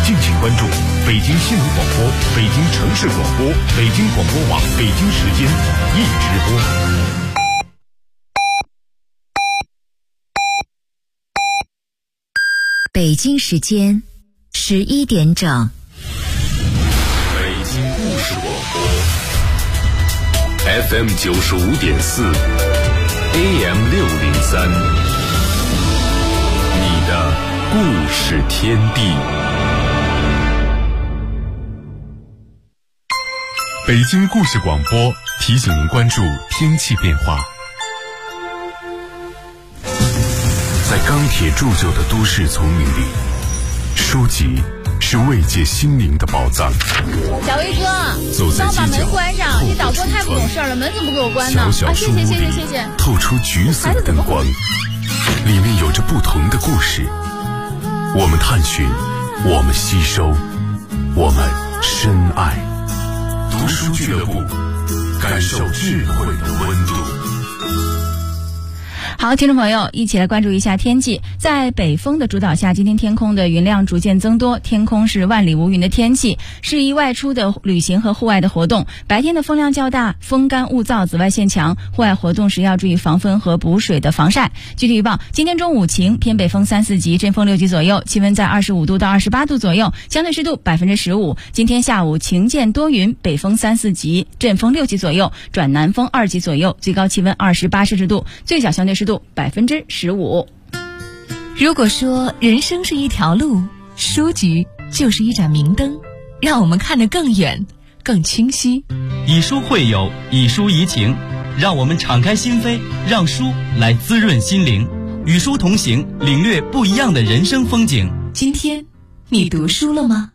敬请关注北京新闻广播、北京城市广播、北京广播网北京时间一直播。 北京时间11点整。 北京故事广播 FM 95.4 AM 603，你的故事天地。北京故事广播提醒您关注天气变化。在钢铁铸就的都市丛林里，书籍是慰藉心灵的宝藏。 小薇哥， 走在帮把门关上，你导播太不懂事了，门怎么给我关呢？ 小小书屋里透出橘色的灯光，里面有着不同的故事。我们探寻，我们吸收，我们深爱。读书俱乐部，感受智慧的温度。 好，听众朋友，一起来关注一下天气。在北风的主导下，今天天空的云量逐渐增多，天空是万里无云的天气，适宜外出的旅行和户外的活动。白天的风量较大，风干物燥，紫外线强，户外活动时要注意防风和补水的防晒。具体预报：今天中午晴，偏北风3、4级，阵风6级左右，气温在25度到28度左右，相对湿度15%。今天下午晴间多云，北风3、4级，阵风6级左右，转南风2级左右，最高气温28摄氏度，最小相对湿度15%。 如果说人生是一条路，书局就是一盏明灯，让我们看得更远更清晰。 以书会友，以书怡情，让我们敞开心扉，让书来滋润心灵，与书同行，领略不一样的人生风景。 今天你读书了吗？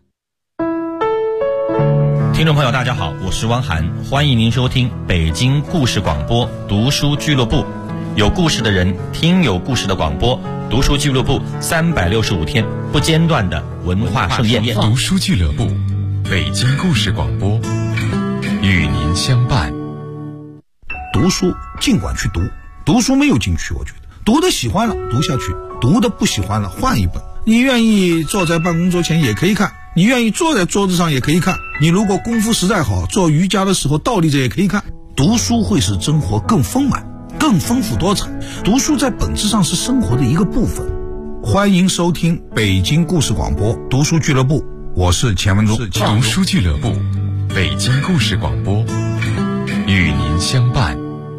听众朋友大家好，我是汪涵，欢迎您收听北京故事广播读书俱乐部，有故事的人听有故事的广播，读书俱乐部365天不间断的文化盛宴。 读书俱乐部，北京故事广播，与您相伴。 读书尽管去读，读书没有禁区，我觉得读的喜欢了读下去，读的不喜欢了换一本。你愿意坐在办公桌前也可以看，你愿意坐在桌子上也可以看，你如果功夫实在好，做瑜伽的时候倒立着也可以看。读书会使生活更丰满更丰富多彩，读书在本质上是生活的一个部分。欢迎收听北京故事广播读书俱乐部，我是钱文忠。 读书俱乐部，北京故事广播，与您相伴。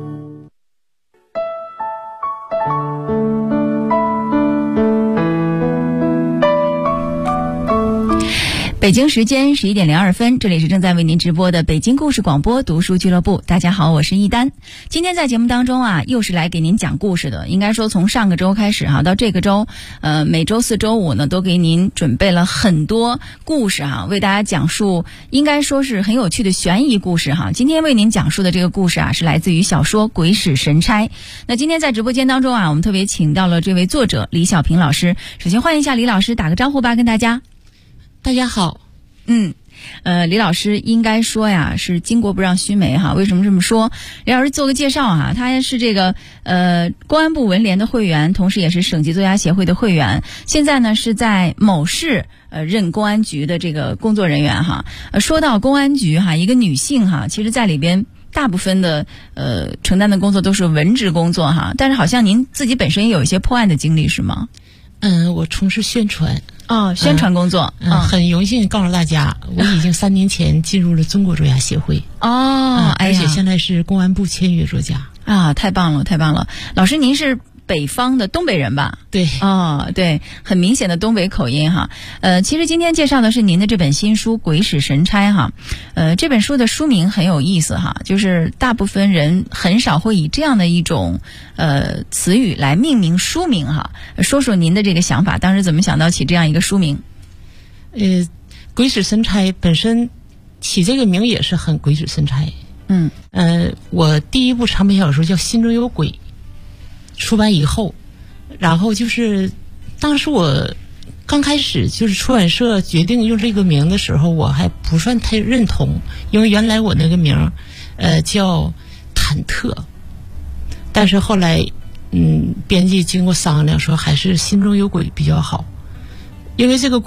北京时间11点02分，这里是正在为您直播的北京故事广播读书俱乐部。大家好，我是一丹。今天在节目当中啊，又是来给您讲故事的。应该说从上个周开始哈，到这个周，每周4、周5呢，都给您准备了很多故事哈，为大家讲述应该说是很有趣的悬疑故事哈。今天为您讲述的这个故事啊，是来自于小说《鬼使神差》。那今天在直播间当中啊，我们特别请到了这位作者李小平老师。首先欢迎一下李老师，打个招呼吧，跟大家。 大家好。 李老师应该说呀是巾帼不让须眉哈。为什么这么说？李老师做个介绍哈，他是这个公安部文联的会员，同时也是省级作家协会的会员。现在呢是在某市任公安局的这个工作人员哈。说到公安局哈，一个女性哈，其实在里边大部分的承担的工作都是文职工作哈。但是好像您自己本身也有一些破案的经历是吗？ 我从事宣传。 宣传工作。 很荣幸告诉大家，我已经3年前进入了中国作家协会。而且现在是公安部签约作家。 太棒了，太棒了！老师，您是北方的东北人吧？ 对。 对，很明显的东北口音哈。其实今天介绍的是您的这本新书《鬼使神差》哈。这本书的书名很有意思哈，就是大部分人很少会以这样的一种词语来命名书名哈。说说您的这个想法，当时怎么想到起这样一个书名？ 鬼使神差本身起这个名也是很鬼使神差。我第一部长篇小说叫《心中有鬼》，出版以后，然后就是当时我刚开始就是出版社决定用这个名的时候，我还不算太认同，因为原来我那个名叫忐忑，但是后来编辑经过商量说还是心中有鬼比较好，因为这个鬼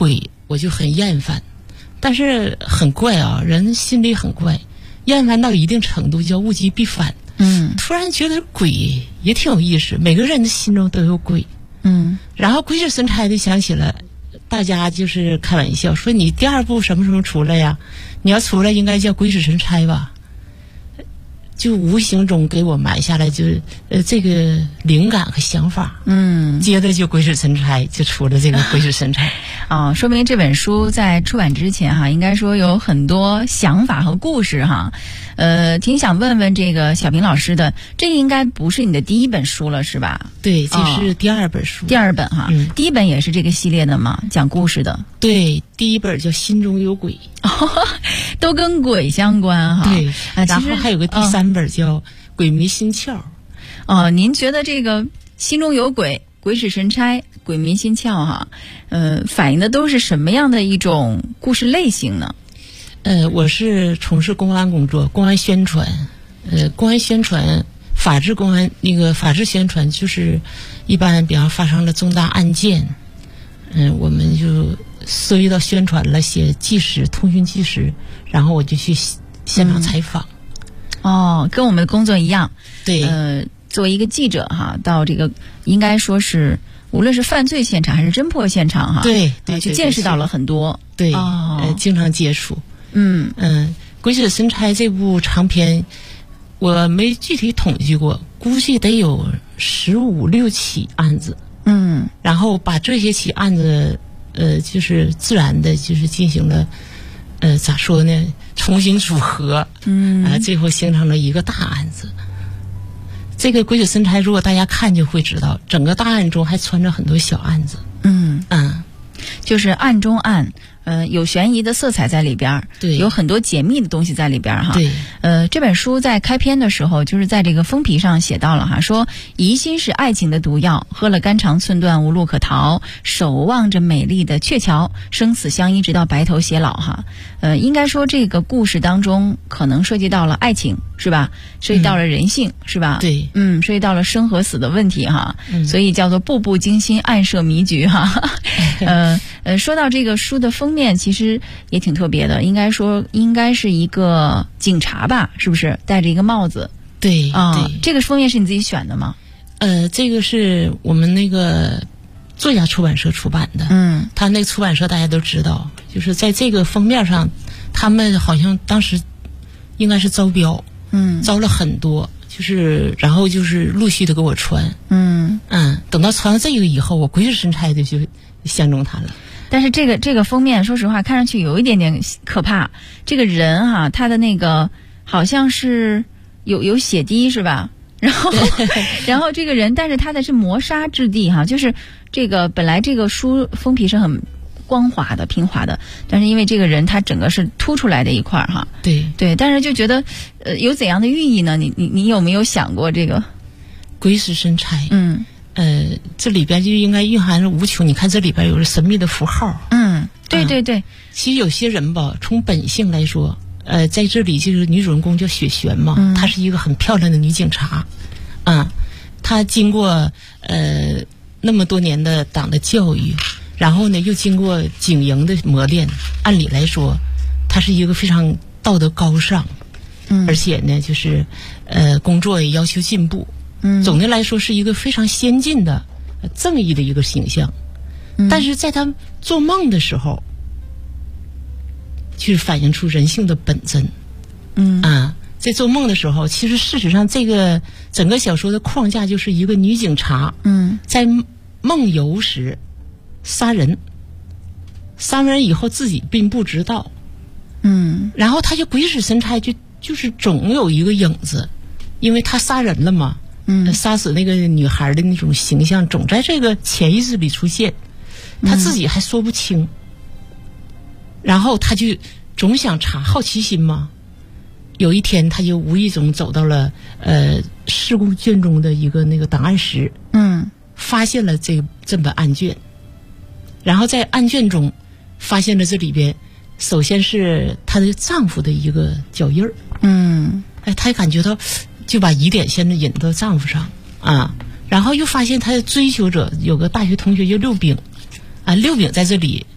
我就很厌烦。但是很怪啊，人心里很怪，厌烦到一定程度叫物极必反。突然觉得鬼也挺有意思，每个人的心中都有鬼。然后鬼使神差的想起了，大家就是开玩笑说你第2部什么什么出来呀？你要出来应该叫鬼使神差吧？就无形中给我埋下来就是这个灵感和想法。接着就鬼使神差就出了这个鬼使神差。 说明这本书在出版之前哈，应该说有很多想法和故事哈。挺想问问这个小平老师的，这应该不是你的第1本书了是吧？ 对，这是第2本书。 第2本哈，第1本也是这个系列的吗？讲故事的。 对，第1本叫《心中有鬼》， 都跟鬼相关哈。 对，然后还有个第3本叫《鬼迷心窍》。 您觉得这个心中有鬼、鬼使神差、鬼迷心窍哈，反映的都是什么样的一种故事类型呢？ 我是从事公安工作，公安宣传，公安宣传，法治公安那个法治宣传，就是一般比方发生了重大案件，我们就涉及到宣传了，写纪实、通讯纪实，然后我就去现场采访。 跟我们的工作一样。 对， 作为一个记者哈，到这个应该说是无论是犯罪现场还是侦破现场哈， 对， 就见识到了很多。 对，经常接触。鬼使神差这部长篇，我没具体统计过，估计得有15、16起案子。然后把这些起案子，就是自然的，就是进行了，咋说呢？重新组合，最后形成了一个大案子。这个鬼使神差，如果大家看就会知道，整个大案中还穿着很多小案子。 就是案中案。有悬疑的色彩在里边， 对， 有很多解密的东西在里边哈。 对， 这本书在开篇的时候，就是在这个封皮上写到了哈，说疑心是爱情的毒药，喝了肝肠寸断无路可逃，守望着美丽的鹊桥，生死相依直到白头偕老哈。应该说这个故事当中可能涉及到了爱情是吧？涉及到了人性是吧？ 对， 涉及到了生和死的问题哈。所以叫做步步惊心，暗设迷局哈。说到这个书的封面，其实也挺特别的，应该说应该是一个警察吧，是不是戴着一个帽子？ 对， 这个封面是你自己选的吗？ 这个是我们那个作家出版社出版的。他那个出版社大家都知道，就是在这个封面上，他们好像当时应该是招标，招了很多，就是然后就是陆续的给我传。等到传到这个以后，我鬼使神差的就相中他了。 但是这个封面，说实话，看上去有一点点可怕。这个人哈，他的那个好像是有血滴是吧？然后这个人，但是他的是磨砂质地哈，就是这个本来这个书封皮是很光滑的、平滑的，但是因为这个人他整个是凸出来的一块哈。对，但是就觉得有怎样的寓意呢？你有没有想过这个鬼使神差？这里边就应该蕴含着无穷。你看这里边有着神秘的符号。 对。 其实有些人吧，从本性来说，在这里就是女主人公叫雪璇嘛，她是一个很漂亮的女警察。她经过那么多年的党的教育，然后呢又经过警营的磨练，按理来说，她是一个非常道德高尚，而且呢就是工作也要求进步。总的来说是一个非常先进的、正义的一个形象。但是在他做梦的时候，去反映出人性的本真。在做梦的时候，其实事实上这个整个小说的框架就是一个女警察，在梦游时杀人以后自己并不知道，然后他就鬼使神差，就是总有一个影子，因为他杀人了嘛。杀死那个女孩的那种形象总在这个潜意识里出现，他自己还说不清。然后他就总想查，好奇心嘛。有一天他就无意中走到了事故卷中的一个那个档案室，发现了这本案卷。然后在案卷中发现了这里边首先是她的丈夫的一个脚印儿。她感觉到就把疑点先引到丈夫上然后又发现他的追求者有个大学同学叫六丙，六丙在这里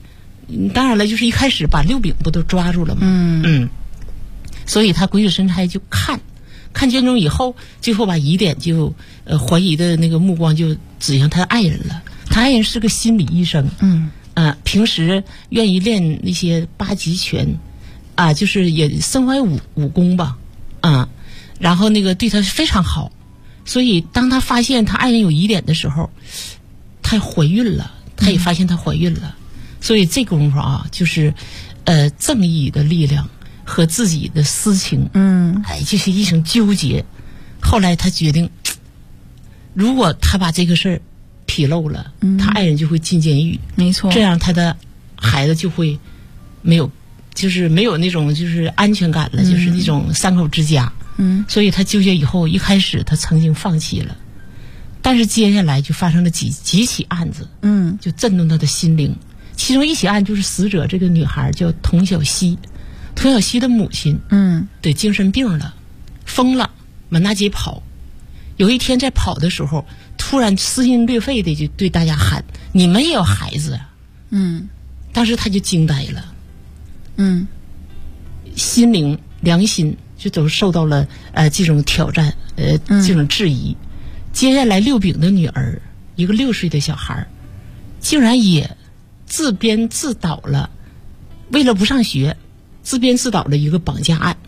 当然了，就是一开始把六饼不都抓住了吗？所以他鬼使神差就看卷宗以后，最后把疑点就怀疑的那个目光就指向他的爱人了。他爱人是个心理医生，平时愿意练那些八极拳，就是也身怀武功吧，然后那个对他非常好。所以当他发现他爱人有疑点的时候，他怀孕了，他也发现他怀孕了。所以这功夫就是正义的力量和自己的私情，就是一种纠结。后来他决定，如果他把这个事儿披露了，他爱人就会进监狱， 没错， 这样他的孩子就会没有那种就是安全感了，就是那种三口之家。所以他纠结以后，一开始他曾经放弃了，但是接下来就发生了几起案子，就震动他的心灵。其中一起案就是死者这个女孩叫童小希，童小希的母亲得精神病了，疯了，满大街跑。有一天在跑的时候，突然撕心裂肺的就对大家喊：“你们也有孩子啊！”当时他就惊呆了，心灵良心就都受到了这种挑战，这种质疑。接下来六饼的女儿，一个6岁的小孩，竟然也自编自导了，为了不上学，自编自导了一个绑架案。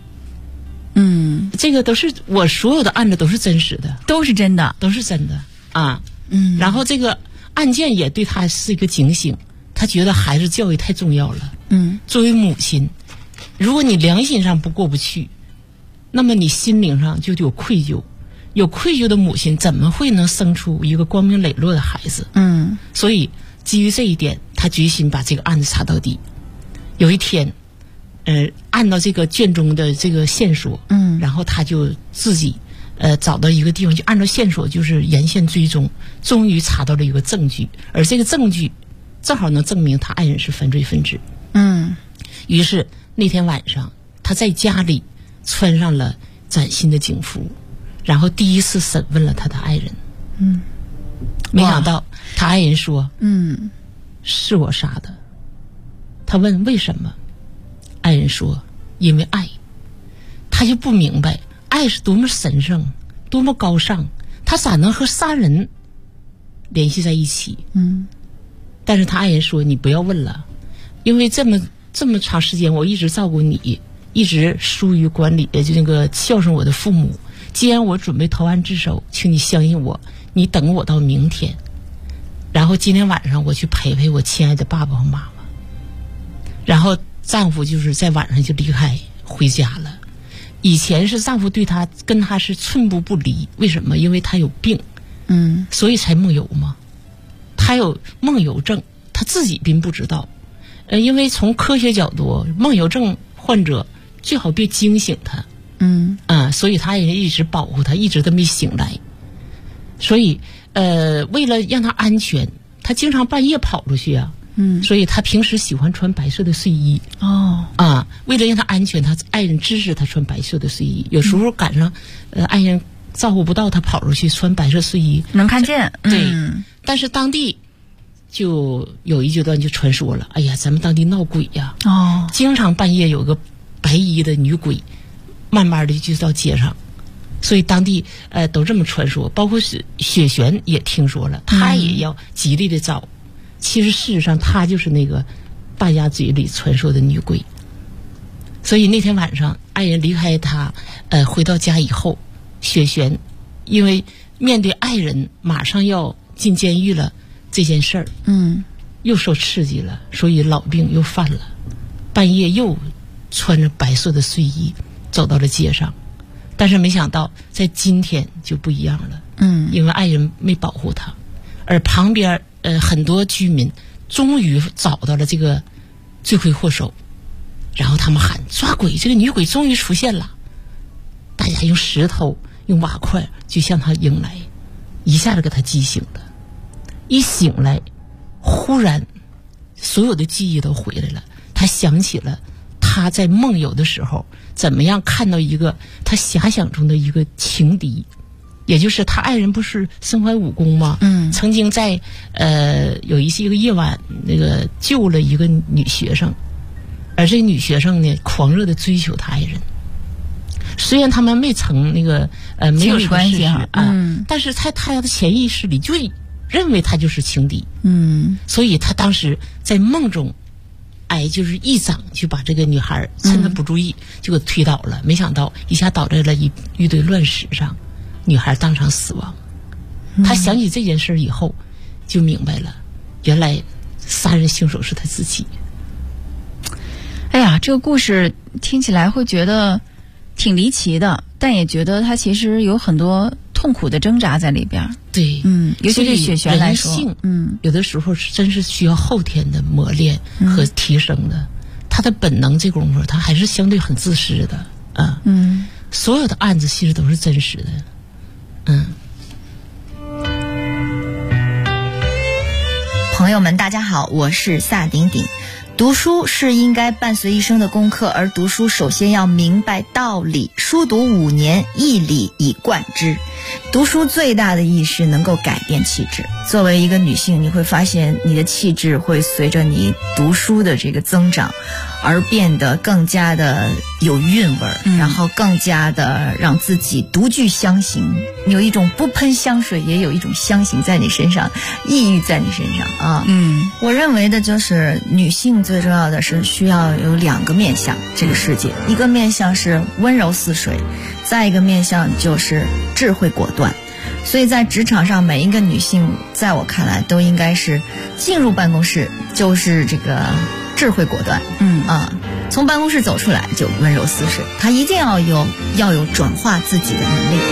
这个都是我所有的案子都是真实的， 都是真的啊。然后这个案件也对他是一个警醒，他觉得孩子教育太重要了。作为母亲，如果你良心上不过不去，那么你心灵上就有愧疚，有愧疚的母亲怎么会能生出一个光明磊落的孩子？所以基于这一点，他决心把这个案子查到底。有一天，按照这个卷宗的这个线索，然后他就自己找到一个地方，就按照线索就是沿线追踪，终于查到了一个证据，而这个证据正好能证明他爱人是犯罪分子。于是那天晚上，他在家里穿上了崭新的警服，然后第一次审问了他的爱人。没想到他爱人说：“是我杀的。”他问为什么，爱人说：“因为爱。”他就不明白爱是多么神圣，多么高尚，他咋能和杀人联系在一起？但是他爱人说：“你不要问了，因为这么长时间我一直照顾你，一直疏于管理，就那个孝顺我的父母。既然我准备投案自首，请你相信我，你等我到明天，然后今天晚上我去陪我亲爱的爸爸和妈妈。”然后丈夫就是在晚上就离开回家了。以前是丈夫跟他是寸步不离，为什么？因为他有病，所以才梦游嘛。他有梦游症，他自己并不知道。因为从科学角度，梦游症患者最好别惊醒他。所以他爱人一直保护他，一直都没醒来。所以为了让他安全，他经常半夜跑出去啊。所以他平时喜欢穿白色的睡衣。为了让他安全，他爱人支持他穿白色的睡衣。有时候赶上爱人照顾不到，他跑出去穿白色睡衣能看见。 对，但是当地就有一阶段就传说了，哎呀，咱们当地闹鬼呀。经常半夜有个白衣的女鬼，慢慢的就到街上。所以当地都这么传说，包括是雪璇也听说了，他也要极力的找。其实事实上她就是那个大家嘴里传说的女鬼。所以那天晚上爱人离开他回到家以后，雪璇因为面对爱人马上要进监狱了这件事儿，又受刺激了，所以老病又犯了，半夜又穿着白色的睡衣走到了街上。但是没想到在今天就不一样了，因为爱人没保护他，而旁边很多居民终于找到了这个罪魁祸首，然后他们喊抓鬼，这个女鬼终于出现了。大家用石头用瓦块就向他迎来，一下子给他激醒了。一醒来，忽然所有的记忆都回来了，他想起了他在梦游的时候怎么样看到一个他遐想中的一个情敌， 也就是他爱人不是身怀武功吗？曾经在有一个夜晚，那个救了一个女学生，而这个女学生呢，狂热的追求他爱人。虽然他们没成那个没有关系啊，但是在他的潜意识里就认为他就是情敌。所以他当时在梦中，就是一掌就把这个女孩趁她不注意就给推倒了，没想到一下倒在了一堆乱石上，女孩当场死亡。他想起这件事以后，就明白了，原来杀人凶手是他自己。 哎呀，这个故事听起来会觉得挺离奇的，但也觉得他其实有很多痛苦的挣扎在里边。 对， 尤其对雪璇来说， 有的时候真是需要后天的磨练和提升的。他的本能这功夫，他还是相对很自私的啊。所有的案子其实都是真实的。 朋友们，大家好，我是萨顶顶。读书是应该伴随一生的功课，而读书首先要明白道理，书读5年，一理以贯之。读书最大的意义是能够改变气质。作为一个女性，你会发现你的气质会随着你读书的这个增长而变得更加的有韵味儿，然后更加的让自己独具香型，有一种不喷香水也有一种香型在你身上，抑郁在你身上啊。我认为的就是女性最重要的是需要有2个面向这个世界，一个面向是温柔似水，再一个面向就是智慧果断。所以在职场上，每一个女性在我看来都应该是进入办公室就是这个智慧果断，从办公室走出来就温柔似水，她一定要有转化自己的能力。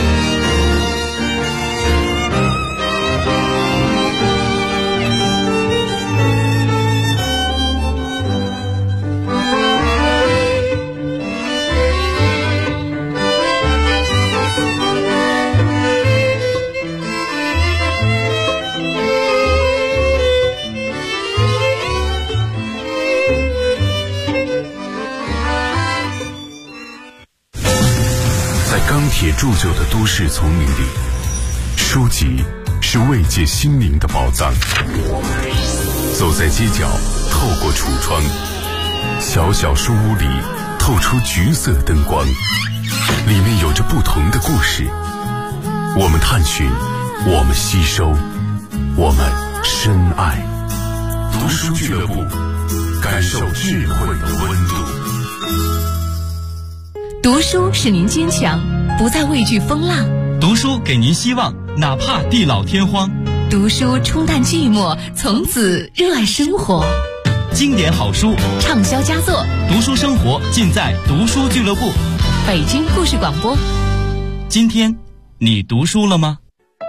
钢铁铸就的都市丛林里，书籍是慰藉心灵的宝藏。走在街角，透过橱窗，小小书屋里透出橘色灯光，里面有着不同的故事。我们探寻，我们吸收，我们深爱。读书俱乐部，感受智慧的温度。 读书使您坚强，不再畏惧风浪； 读书给您希望，哪怕地老天荒； 读书冲淡寂寞，从此热爱生活。 经典好书， 畅销佳作， 读书生活尽在读书俱乐部。 北京故事广播。 今天你读书了吗？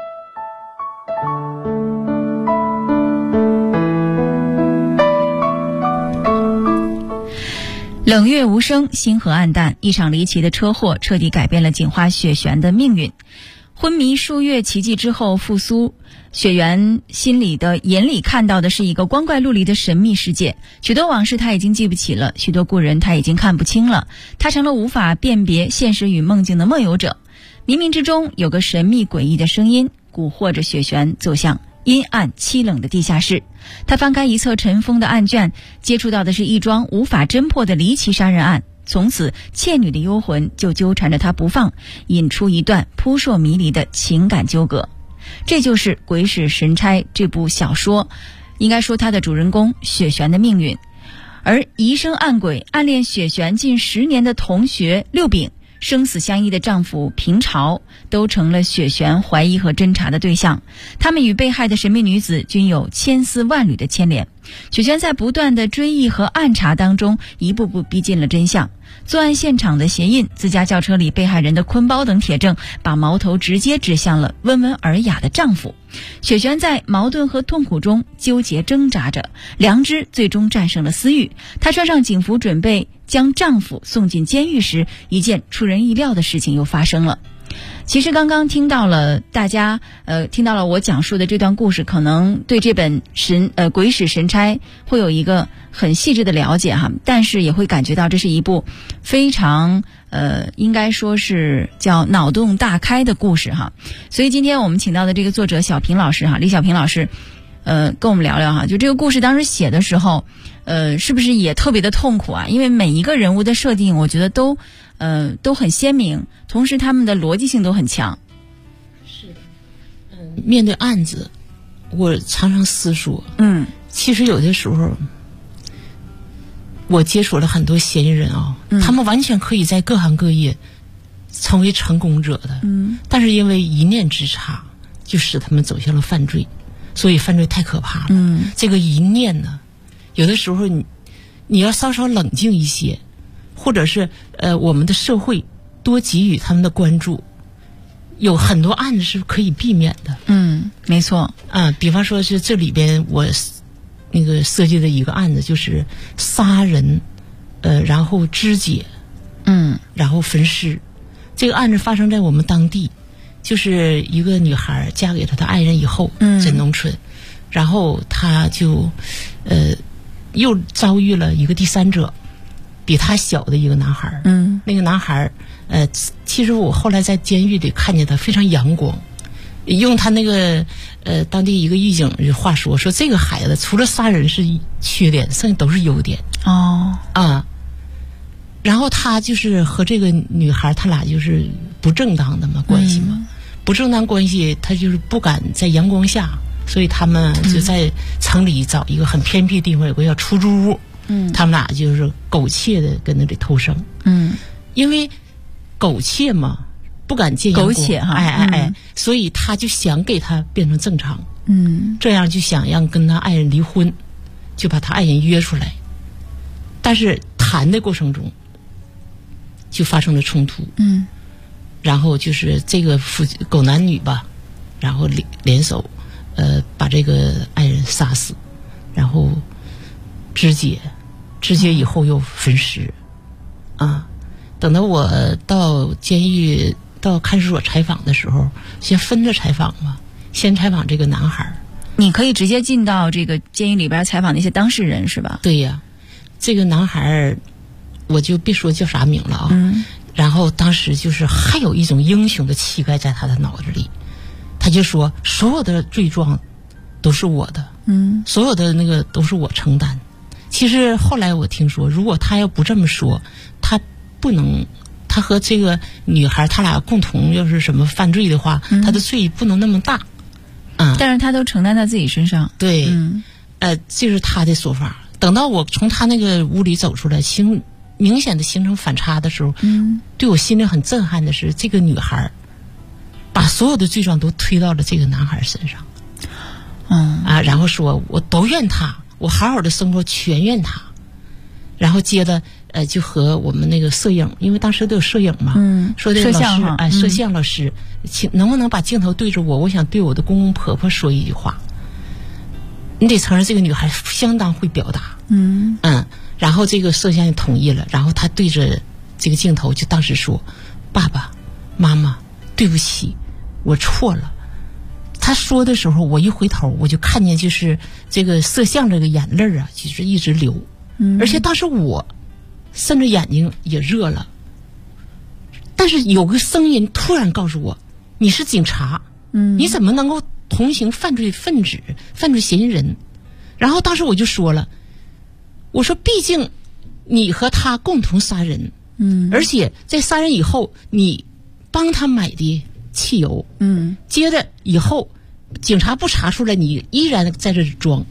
冷月无声，星河暗淡，一场离奇的车祸彻底改变了警花雪璇的命运。昏迷数月奇迹之后复苏，雪璇眼里看到的是一个光怪陆离的神秘世界，许多往事他已经记不起了，许多故人他已经看不清了，他成了无法辨别现实与梦境的梦游者。冥冥之中有个神秘诡异的声音蛊惑着雪璇走向阴暗凄冷的地下室。他翻开一册尘封的案卷，接触到的是一桩无法侦破的离奇杀人案。从此倩女的幽魂就纠缠着他不放，引出一段扑朔迷离的情感纠葛。这就是《鬼使神差》这部小说，应该说它的主人公雪璇的命运。而疑生暗鬼暗恋雪璇近10年的同学六炳，生死相依的丈夫平朝，都成了雪璇怀疑和侦查的对象。他们与被害的神秘女子均有千丝万缕的牵连。雪璇在不断的追忆和暗查当中，一步步逼近了真相。作案现场的鞋印、自家轿车里被害人的坤包等铁证，把矛头直接指向了温文尔雅的丈夫。雪璇在矛盾和痛苦中纠结挣扎着，良知最终战胜了私欲。她穿上警服准备将丈夫送进监狱时，一件出人意料的事情又发生了。 其实刚刚听到了大家听到了我讲述的这段故事，可能对这本鬼使神差会有一个很细致的了解哈，但是也会感觉到这是一部非常应该说是叫脑洞大开的故事哈。所以今天我们请到的这个作者小平老师哈，李小平老师跟我们聊聊哈，就这个故事当时写的时候是不是也特别的痛苦啊？因为每一个人物的设定我觉得都很鲜明，同时他们的逻辑性都很强。 是的，面对案子，我常常思索，其实有的时候，我接触了很多嫌疑人啊，他们完全可以在各行各业成为成功者的，但是因为一念之差，就使他们走向了犯罪，所以犯罪太可怕了。这个一念呢，有的时候你要稍稍冷静一些。或者是我们的社会多给予他们的关注，有很多案子是可以避免的。 没错啊，比方说是这里边我那个设计的一个案子，就是杀人，然后肢解，然后焚尸。这个案子发生在我们当地，就是一个女孩嫁给了她爱人以后，在农村，然后她就又遭遇了一个第三者。比他小的一个男孩，那个男孩，其实我后来在监狱里看见他非常阳光，用他那个当地一个狱警的话说这个孩子除了杀人是缺点，剩下都是优点。然后他就是和这个女孩，他俩就是不正当的嘛关系嘛，不正当关系，他就是不敢在阳光下，所以他们就在城里找一个很偏僻的地方，有个叫出租屋。他们俩就是苟且的跟那里偷生，因为苟且嘛，不敢见阳光， 苟且哈， 所以他就想给他变成正常，这样就想让跟他爱人离婚，就把他爱人约出来，但是谈的过程中就发生了冲突，然后就是这个狗男女吧，然后联手，把这个爱人杀死，然后肢解以后又焚尸，等到我到监狱到看守所采访的时候，先分着采访嘛，先采访这个男孩。 你可以直接进到这个监狱里边采访那些当事人是吧？ 对呀，这个男孩我就别说叫啥名了啊，然后当时就是还有一种英雄的气概在他的脑子里，他就说所有的罪状都是我的，所有的那个都是我承担。其实后来我听说，如果他要不这么说，他不能，他和这个女孩他俩共同要是什么犯罪的话，他的罪不能那么大， 但是他都承担在自己身上。 对，这是他的说法。等到我从他那个屋里走出来，明显的形成反差的时候，对我心里很震撼的是，这个女孩把所有的罪状都推到了这个男孩身上，然后说我都怨他。我好好的生活全怨他，然后接着就和我们那个摄影，因为当时都有摄影嘛，说这个老师摄像老师，请能不能把镜头对着我？我想对我的公公婆婆说一句话。你得承认这个女孩相当会表达，然后这个摄像同意了，然后他对着这个镜头就当时说：“爸爸妈妈，对不起，我错了。”他说的时候，我一回头，我就看见就是这个摄像这个眼泪啊，就是一直流，而且当时我甚至眼睛也热了。但是有个声音突然告诉我：“你是警察，你怎么能够同行犯罪分子、犯罪嫌疑人？”然后当时我就说了，我说：“毕竟你和他共同杀人，而且在杀人以后，你帮他买的汽油，接着以后警察不查出来，你依然在这里装。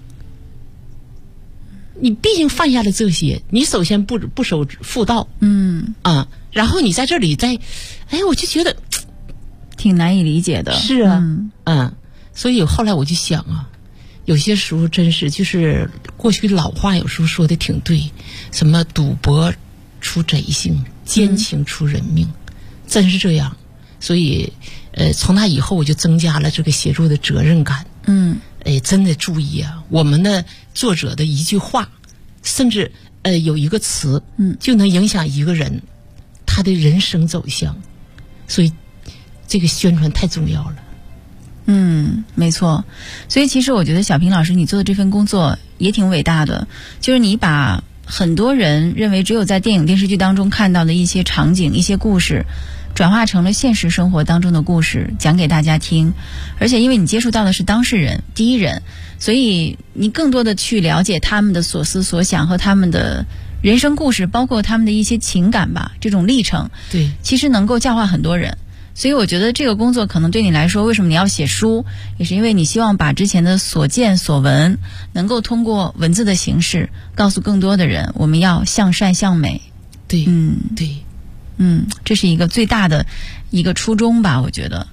你毕竟犯下了这些，你首先不守妇道，然后你在这里我就觉得挺难以理解的。 是啊，所以后来我就想啊，有些时候真是就是过去老话有时候说的挺对，什么赌博出贼性，奸情出人命，真是这样。所以从那以后我就增加了这个写作的责任感。真的注意啊，我们的作者的一句话，甚至有一个词，就能影响一个人他的人生走向。所以这个宣传太重要了。 没错。所以其实我觉得小平老师你做的这份工作也挺伟大的，就是你把很多人认为只有在电影电视剧当中看到的一些场景一些故事转化成了现实生活当中的故事讲给大家听，而且因为你接触到的是当事人第一人，所以你更多的去了解他们的所思所想和他们的人生故事，包括他们的一些情感吧，这种历程， 对， 其实能够教化很多人。所以我觉得这个工作可能对你来说，为什么你要写书，也是因为你希望把之前的所见所闻能够通过文字的形式告诉更多的人，我们要向善向美。 对，对， 这是一个最大的一个初衷吧，我觉得。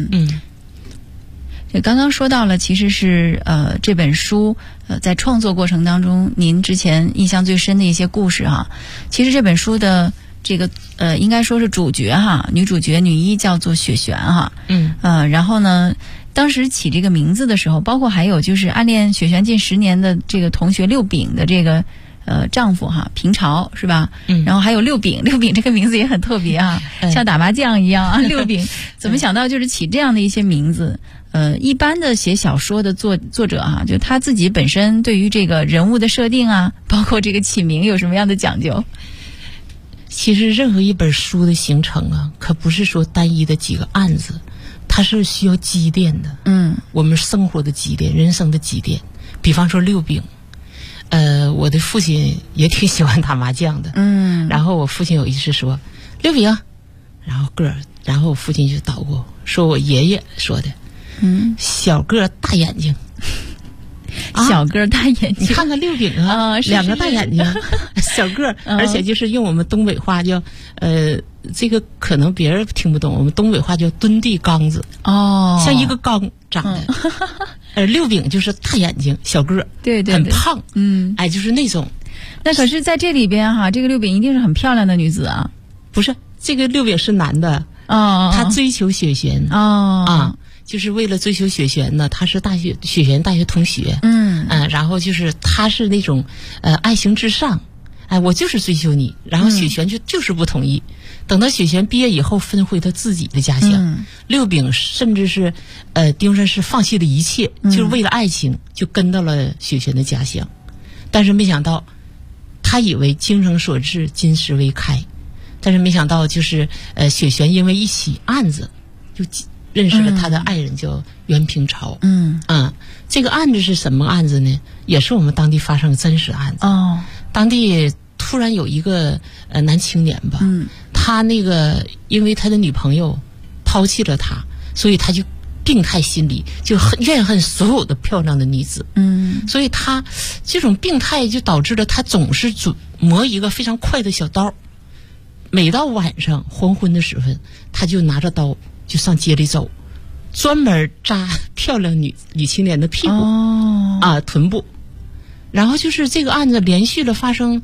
这刚刚说到了，其实是这本书在创作过程当中，您之前印象最深的一些故事哈。其实这本书的这个应该说是主角哈，女主角女一叫做雪璇哈。然后呢，当时起这个名字的时候，包括还有就是暗恋雪璇近10年的这个同学六丙的这个丈夫哈，平朝是吧？然后还有六丙这个名字也很特别啊，像打麻将一样啊。六丙怎么想到就是起这样的一些名字？一般的写小说的作者哈，就他自己本身对于这个人物的设定啊，包括这个起名有什么样的讲究？ 其实任何一本书的形成啊，可不是说单一的几个案子，它是需要积淀的。我们生活的积淀，人生的积淀。比方说六丙，我的父亲也挺喜欢打麻将的。然后我父亲有一次说六丙，然后我父亲就捣鼓说我爷爷说的。小个大眼睛， 小个大眼睛， 你看看六丙啊，两个大眼睛，小个，而且就是用我们东北话叫这个可能别人听不懂，我们东北话叫蹲地缸子像一个缸长的。六丙就是大眼睛，小个， 对， 很胖，就是那种。 那可是在这里边哈，这个六丙一定是很漂亮的女子啊。 不是，这个六丙是男的他追求雪璇就是为了追求雪璇呢，他是雪璇大学同学，然后就是他是那种爱情至上，我就是追求你，然后雪璇就是不同意。等到雪璇毕业以后，分回他自己的家乡。六丙甚至是丁顺是放弃了一切，就是为了爱情，就跟到了雪璇的家乡。但是没想到，他以为精诚所至，金石为开，但是没想到就是雪璇因为一起案子就认识了他的爱人叫袁平朝。这个案子是什么案子呢？也是我们当地发生的真实案子。当地突然有一个男青年吧，他那个因为他的女朋友抛弃了他，所以他就病态心理，就怨恨所有的漂亮的女子。所以他这种病态就导致了他总是磨一个非常快的小刀，每到晚上黄昏的时分，他就拿着刀就上街里走，专门扎漂亮女青年的屁股臀部。然后就是这个案子连续了发生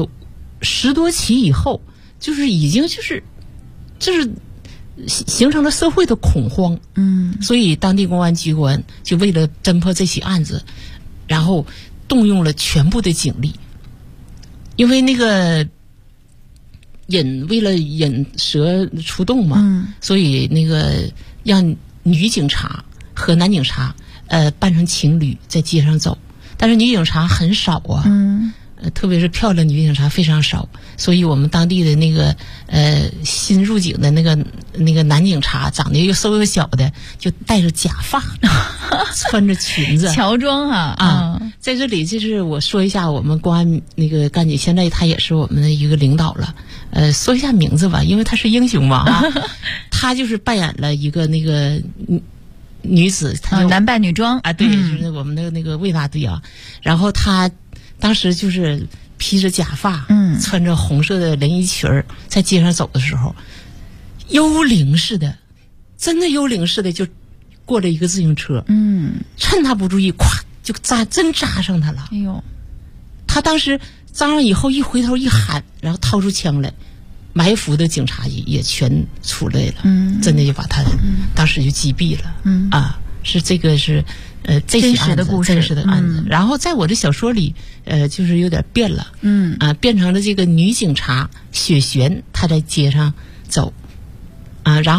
10多起以后，就是已经就是形成了社会的恐慌。所以当地公安机关就为了侦破这起案子，然后动用了全部的警力，因为那个为了引蛇出洞嘛，所以那个让女警察和男警察扮成情侣在街上走，但是女警察很少啊，特别是漂亮女警察非常少，所以我们当地的那个新入警的那个男警察长得又瘦又小的，就戴着假发，穿着裙子， 乔装在这里就是我说一下我们公安那个干警，现在他也是我们的一个领导了。说一下名字吧，因为他是英雄嘛他就是扮演了一个那个女子， 男扮女装对，就是我们的那个卫大队啊。然后他当时就是披着假发，穿着红色的连衣裙在街上走的时候，幽灵似的，真的幽灵似的就过了一个自行车，趁他不注意，咵就真扎上他了。 哎呦！ 他当时扎上以后一回头一喊，然后掏出枪来，埋伏的警察也全出来了，真的就把他当时就击毙了。是这个是这些案子真实的案子。然后在我的小说里就是有点变了，变成了这个女警察雪璇她在街上走，然后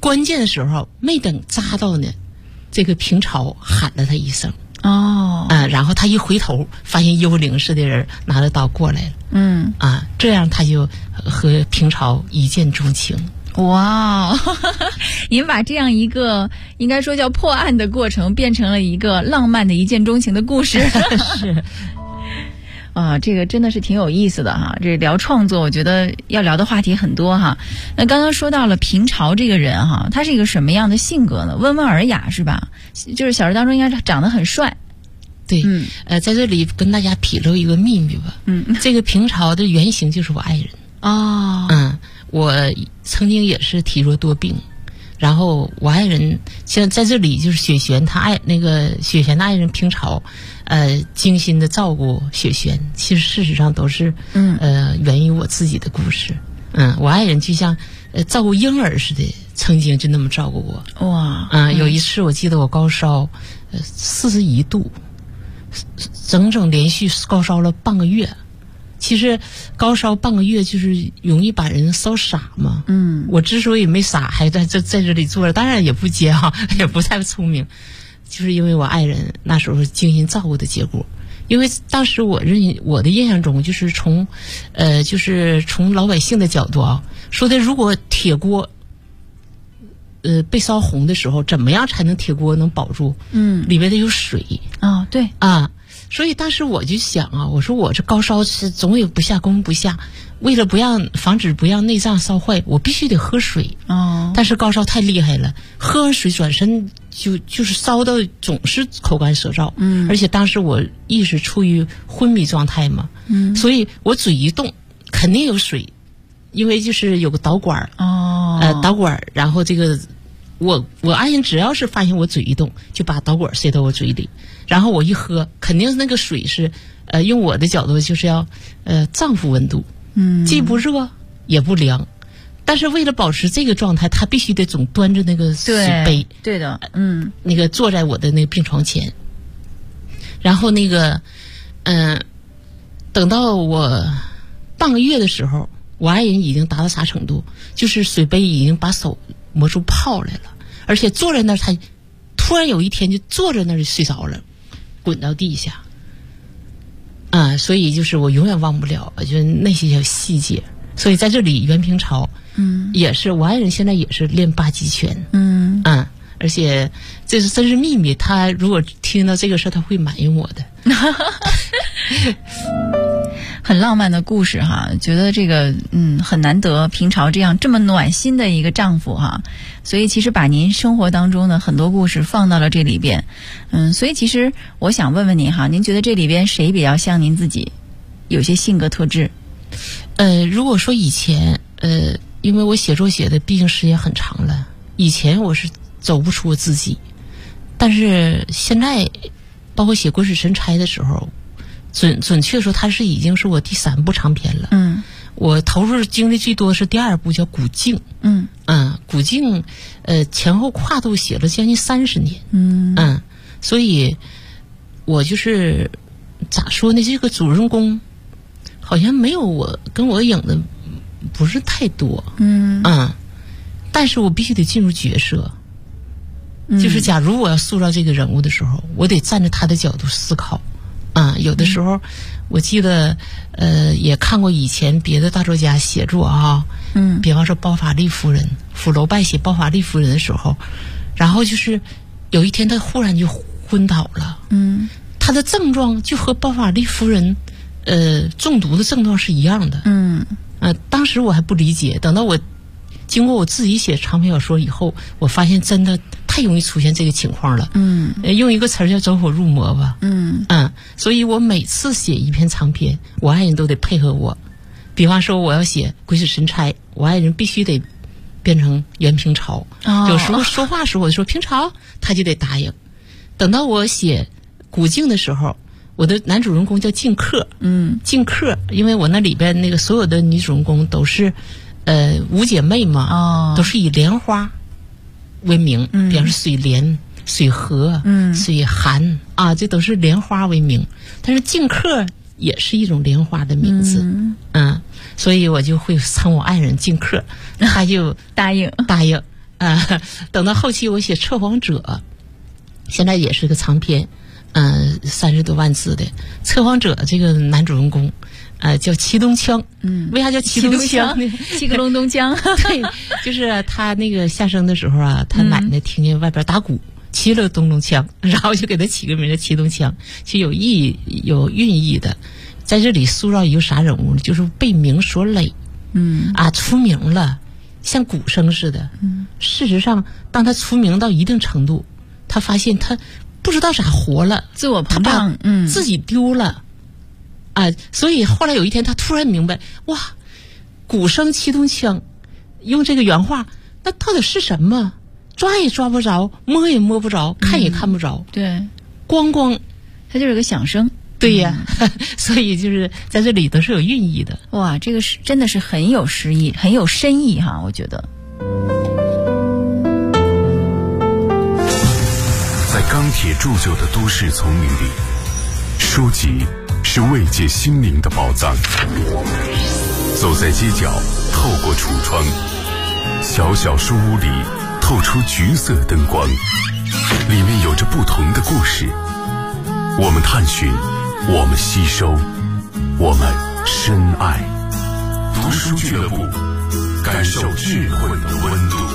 关键的时候没等扎到呢，这个平朝喊了他一声。然后他一回头，发现幽灵似的人拿着刀过来了。这样他就和平朝一见钟情。 哇，您把这样一个应该说叫破案的过程，变成了一个浪漫的一见钟情的故事。 是。 这个真的是挺有意思的哈。这聊创作，我觉得要聊的话题很多哈。那刚刚说到了平朝这个人哈，他是一个什么样的性格呢？温文尔雅是吧？就是小说当中应该是长得很帅。 对，在这里跟大家披露一个秘密吧。这个平朝的原型就是我爱人。我曾经也是体弱多病，然后我爱人像在这里就是雪璇，雪璇的爱人平朝，精心的照顾雪璇，其实事实上都是源于我自己的故事。我爱人就像照顾婴儿似的，曾经就那么照顾我。哇！有一次我记得我高烧41度，整整连续高烧了半个月。其实高烧半个月就是容易把人烧傻嘛。我之所以没傻，还在这里坐着，当然也不接哈，也不太聪明，就是因为我爱人那时候精心照顾的结果。因为当时我的印象中就是从老百姓的角度啊，说的如果铁锅被烧红的时候，怎么样才能铁锅能保住？里边得有水。 对所以当时我就想啊，我说我这高烧是总也不下功不下，为了防止不让内脏烧坏，我必须得喝水。但是高烧太厉害了，喝完水转身就是烧到总是口干舌燥。而且当时我意识处于昏迷状态嘛。所以我嘴一动肯定有水，因为就是有个导管。导管，然后这个我爱人只要是发现我嘴一动，就把导管塞到我嘴里，然后我一喝，肯定那个水是用我的角度就是要丈夫温度，既不热也不凉，但是为了保持这个状态，他必须得总端着那个水杯。 对的。 那个坐在我的那个病床前，然后那个等到我半个月的时候，我爱人已经达到啥程度，就是水杯已经把手磨出泡来了，而且坐在那儿，他突然有一天就坐在那儿就睡着了，滚到地下。所以就是我永远忘不了就那些小细节。所以在这里袁平朝也是我爱人，现在也是练8极拳。而且这是真是秘密，他如果听到这个事他会埋怨我的。 很浪漫的故事哈，觉得这个很难得，平朝这么暖心的一个丈夫哈，所以其实把您生活当中的很多故事放到了这里边。所以其实我想问问您哈，您觉得这里边谁比较像您自己，有些性格特质？ 如果说以前因为我写作写的毕竟时间很长了，以前我是走不出我自己，但是现在包括写《鬼使神差》的时候，准确说它已经是我第3部长篇了。我投入精力最多是第2部叫《古镜》。古镜前后跨度写了将近30年。所以我就是咋说呢，这个主人公好像没有跟我影的不是太多。但是我必须得进入角色。就是假如我要塑造这个人物的时候，我得站在他的角度思考。有的时候我记得也看过以前别的大作家写作啊，比方说包法利夫人，福楼拜写包法利夫人的时候，然后就是有一天他忽然就昏倒了。他的症状就和包法利夫人中毒的症状是一样的。当时我还不理解，等到我经过我自己写长篇小说以后，我发现真的太容易出现这个情况了。用一个词儿叫走火入魔吧。所以我每次写一篇长篇，我爱人都得配合我。比方说我要写《鬼使神差》，我爱人必须得变成袁平朝。有时候说话时候我就说平朝，他就得答应。等到我写《古镜》的时候，我的男主人公叫静客。静客，因为我那里边那个所有的女主人公都是五姐妹嘛，都是以莲花为名。比方说水莲、水荷、水寒啊，这都是莲花为名。但是静客也是一种莲花的名字。所以我就会称我爱人静客，他就答应。 等到后期我写《测谎者》，现在也是个长篇，30多万字的《测谎者》，这个男主人公叫祁东锵。为啥叫祁东锵呢？ 七个隆咚锵。 对，就是他那个下生的时候啊，他奶奶听见外边打鼓，齐了咚咚锵，然后就给他起个名叫祁东锵，其实有寓意的。在这里塑造一个啥人物呢？就是被名所累，出名了，像鼓声似的。事实上，当他出名到一定程度，他发现他不知道咋活了， 自我膨胀， 自己丢了，所以后来有一天他突然明白，哇，鼓声祁东锵，用这个原话，那到底是什么？抓也抓不着，摸也摸不着，看也看不着。 对， 光它就是个响声。 对呀，所以就是在这里都是有寓意的。 哇，这个是真的是很有诗意，很有深意哈，我觉得。 在钢铁铸就的都市丛林里，书籍是慰藉心灵的宝藏。走在街角，透过橱窗，小小书屋里透出橘色灯光，里面有着不同的故事。我们探寻，我们吸收，我们深爱。读书俱乐部，感受智慧的温度。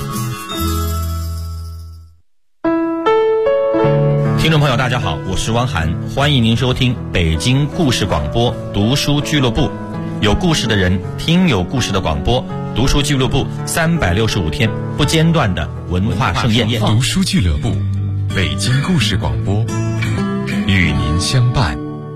听众朋友大家好，我是汪涵，欢迎您收听北京故事广播读书俱乐部，有故事的人听有故事的广播，读书俱乐部365天不间断的文化盛宴。 读书俱乐部，北京故事广播，与您相伴。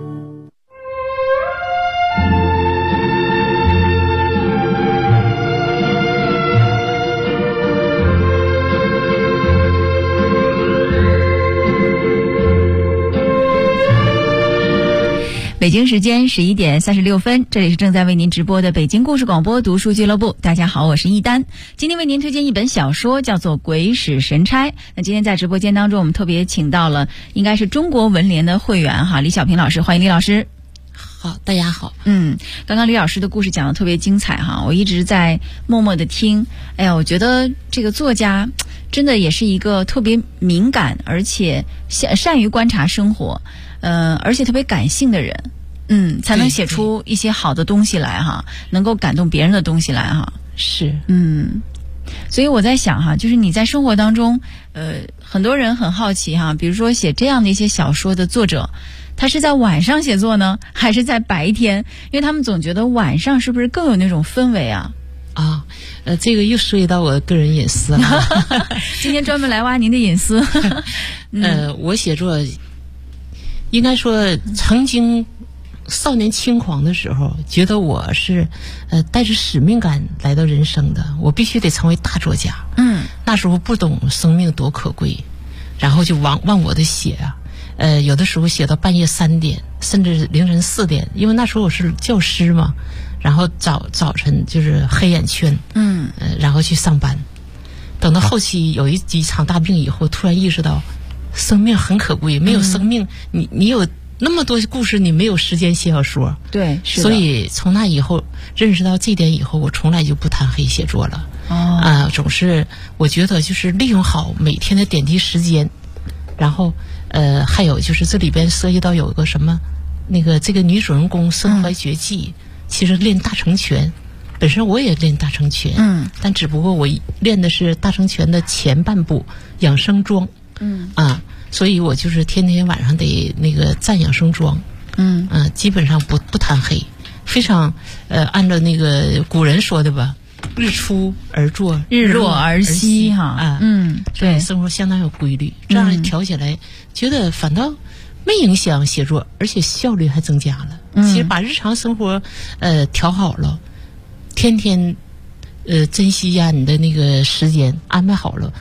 北京时间11点36分，这里是正在为您直播的北京故事广播读书俱乐部。大家好，我是一丹，今天为您推荐一本小说，叫做《鬼使神差》。那今天在直播间当中，我们特别请到了应该是中国文联的会员李小平老师，欢迎李老师。 好，大家好。 刚刚李老师的故事讲得特别精彩我一直在默默的听。哎呀，我觉得这个作家真的也是一个特别敏感，而且善于观察生活，而且特别感性的人。才能写出一些好的东西来能够感动别人的东西来是。 所以我在想就是你在生活当中，很多人很好奇比如说写这样的一些小说的作者，他是在晚上写作呢，还是在白天？因为他们总觉得晚上是不是更有那种氛围这个又涉及到我个人隐私了。 今天专门来挖您的隐私。 我写作应该说曾经少年轻狂的时候，觉得我是带着使命感来到人生的，我必须得成为大作家。那时候不懂生命多可贵，然后就忘我的写有的时候写到半夜3点，甚至凌晨4点，因为那时候我是教师嘛，然后早晨就是黑眼圈，然后去上班。等到后期有几场大病以后，突然意识到生命很可贵，没有生命，你有那么多故事，你没有时间写小说。 对，是的。 所以从那以后认识到这点以后，我从来就不贪黑写作了。总是我觉得就是利用好每天的点滴时间，然后还有就是这里边涉及到有个什么这个女主人公身怀绝技，其实练大成拳。本身我也练大成拳，但只不过我练的是大成拳的前半部养生桩。所以我就是天天晚上得站养生桩，基本上不贪黑，非常按照那个古人说的吧，日出而作， 日落而息对，生活相当有规律，这样调起来，觉得反倒没影响写作，而且效率还增加了。其实把日常生活调好了，天天珍惜呀你的那个时间，安排好了。